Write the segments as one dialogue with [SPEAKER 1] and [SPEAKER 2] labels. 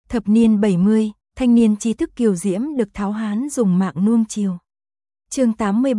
[SPEAKER 1] Thập niên 70, thanh niên trí thức kiều diễm được Tháo Hán dùng mạng nuông chiều. Chương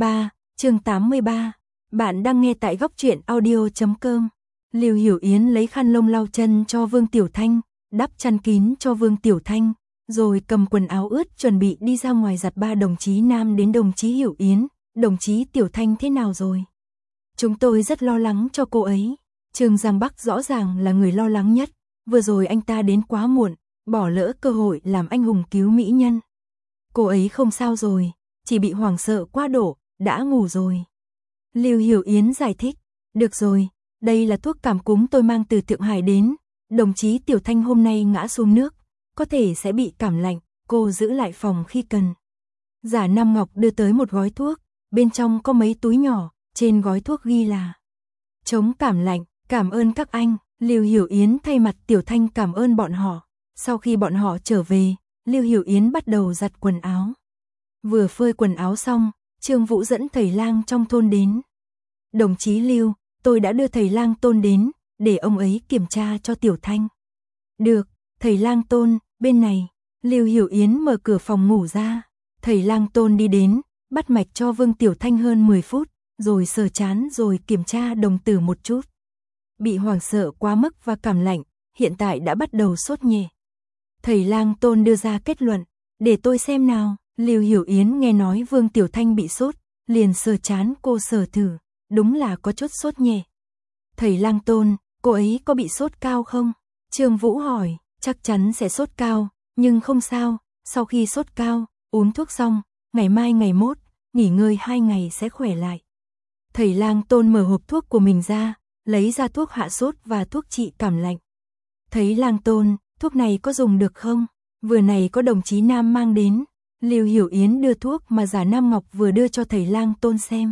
[SPEAKER 1] 83. Bạn đang nghe tại góc truyện audio.com. Lưu Hiểu Yến lấy khăn lông lau chân cho Vương Tiểu Thanh, đắp chăn kín cho Vương Tiểu Thanh, rồi cầm quần áo ướt chuẩn bị đi ra ngoài giặt ba đồng chí Nam đến đồng chí Hiểu Yến, đồng chí Tiểu Thanh thế nào rồi? Chúng tôi rất lo lắng cho cô ấy. Trương Giang Bắc rõ ràng là người lo lắng nhất, vừa rồi anh ta đến quá muộn, bỏ lỡ cơ hội làm anh hùng cứu mỹ nhân. Cô ấy không sao rồi, chỉ bị hoảng sợ quá độ, đã ngủ rồi. Lưu Hiểu Yến giải thích, được rồi, đây là thuốc cảm cúm tôi mang từ Thượng Hải đến, đồng chí Tiểu Thanh hôm nay ngã xuống nước, có thể sẽ bị cảm lạnh, cô giữ lại phòng khi cần. Giả Nam Ngọc đưa tới một gói thuốc, bên trong có mấy túi nhỏ, trên gói thuốc ghi là chống cảm lạnh, cảm ơn các anh. Lưu Hiểu Yến thay mặt Tiểu Thanh cảm ơn bọn họ. Sau khi bọn họ trở về, Lưu Hiểu Yến bắt đầu giặt quần áo. Vừa phơi quần áo xong, Trương Vũ dẫn thầy lang trong thôn đến. Đồng chí Lưu, tôi đã đưa thầy lang Tôn đến, để ông ấy kiểm tra cho Tiểu Thanh. Được, thầy lang Tôn, bên này. Lưu Hiểu Yến mở cửa phòng ngủ ra. Thầy lang Tôn đi đến, bắt mạch cho Vương Tiểu Thanh hơn 10 phút, rồi sờ trán rồi kiểm tra đồng tử một chút. Bị hoảng sợ quá mức và cảm lạnh, hiện tại đã bắt đầu sốt nhẹ. Thầy lang Tôn đưa ra kết luận, để tôi xem nào. Lưu Hiểu Yến nghe nói Vương Tiểu Thanh bị sốt, liền sờ trán cô sờ thử, đúng là có chút sốt nhẹ. Thầy lang Tôn, cô ấy có bị sốt cao không? Trương Vũ hỏi, chắc chắn sẽ sốt cao, nhưng không sao, sau khi sốt cao, uống thuốc xong, ngày mai ngày mốt, nghỉ ngơi 2 ngày sẽ khỏe lại. Thầy lang Tôn mở hộp thuốc của mình ra, lấy ra thuốc hạ sốt và thuốc trị cảm lạnh. Thấy lang Tôn, thuốc này có dùng được không? Vừa này có đồng chí Nam mang đến. Lưu Hiểu Yến đưa thuốc mà Giả Nam Ngọc vừa đưa cho thầy lang Tôn xem.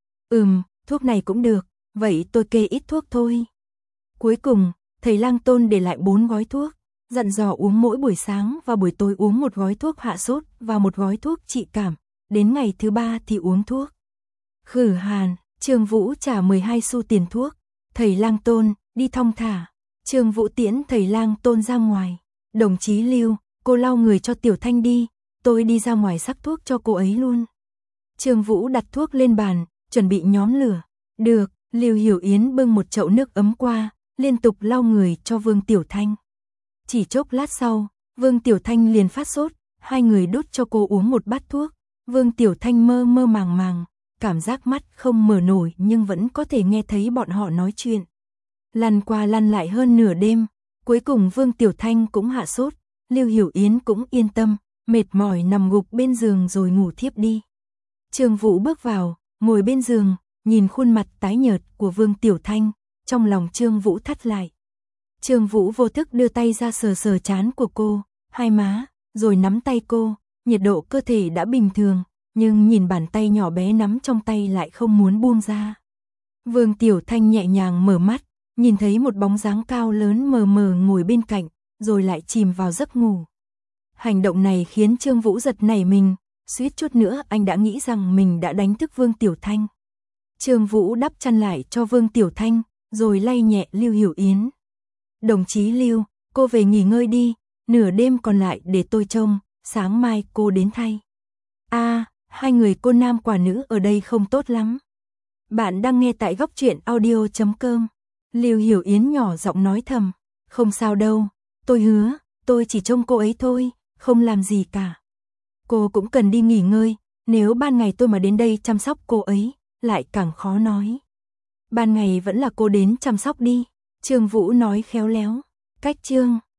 [SPEAKER 1] Thuốc này cũng được, vậy tôi kê ít thuốc thôi. Cuối cùng, thầy lang Tôn để lại 4 gói thuốc, dặn dò uống mỗi buổi sáng và buổi tối uống một gói thuốc hạ sốt và một gói thuốc trị cảm, đến ngày thứ 3 thì uống thuốc khử hàn. Trương Vũ trả 12 xu tiền thuốc. Thầy lang Tôn, đi thong thả. Trương Vũ tiễn thầy lang Tôn ra ngoài. Đồng chí Lưu, cô lau người cho Tiểu Thanh đi, tôi đi ra ngoài sắc thuốc cho cô ấy luôn. Trương Vũ đặt thuốc lên bàn, chuẩn bị nhóm lửa. Được, Lưu Hiểu Yến bưng một chậu nước ấm qua, liên tục lau người cho Vương Tiểu Thanh. Chỉ chốc lát sau, Vương Tiểu Thanh liền phát sốt, hai người đút cho cô uống một bát thuốc. Vương Tiểu Thanh mơ mơ màng màng, cảm giác mắt không mở nổi nhưng vẫn có thể nghe thấy bọn họ nói chuyện. Lăn qua lăn lại hơn nửa đêm, cuối cùng Vương Tiểu Thanh cũng hạ sốt, Lưu Hiểu Yến cũng yên tâm, mệt mỏi nằm gục bên giường rồi ngủ thiếp đi. Trương Vũ bước vào, ngồi bên giường, nhìn khuôn mặt tái nhợt của Vương Tiểu Thanh, trong lòng Trương Vũ thắt lại. Trương Vũ vô thức đưa tay ra sờ sờ trán của cô, hai má, rồi nắm tay cô, nhiệt độ cơ thể đã bình thường, nhưng nhìn bàn tay nhỏ bé nắm trong tay lại không muốn buông ra. Vương Tiểu Thanh nhẹ nhàng mở mắt, nhìn thấy một bóng dáng cao lớn mờ mờ ngồi bên cạnh, rồi lại chìm vào giấc ngủ. Hành động này khiến Trương Vũ giật nảy mình, suýt chút nữa anh đã nghĩ rằng mình đã đánh thức Vương Tiểu Thanh. Trương Vũ đắp chăn lại cho Vương Tiểu Thanh, rồi lay nhẹ Lưu Hiểu Yến. Đồng chí Lưu, cô về nghỉ ngơi đi, nửa đêm còn lại để tôi trông, sáng mai cô đến thay. Hai người cô nam quả nữ ở đây không tốt lắm. Bạn đang nghe tại góc truyện audio.com. Lưu Hiểu Yến nhỏ giọng nói thầm, không sao đâu, tôi hứa, tôi chỉ trông cô ấy thôi, không làm gì cả. Cô cũng cần đi nghỉ ngơi, nếu ban ngày tôi mà đến đây chăm sóc cô ấy, lại càng khó nói. Ban ngày vẫn là cô đến chăm sóc đi, Trương Vũ nói khéo léo. Cách chương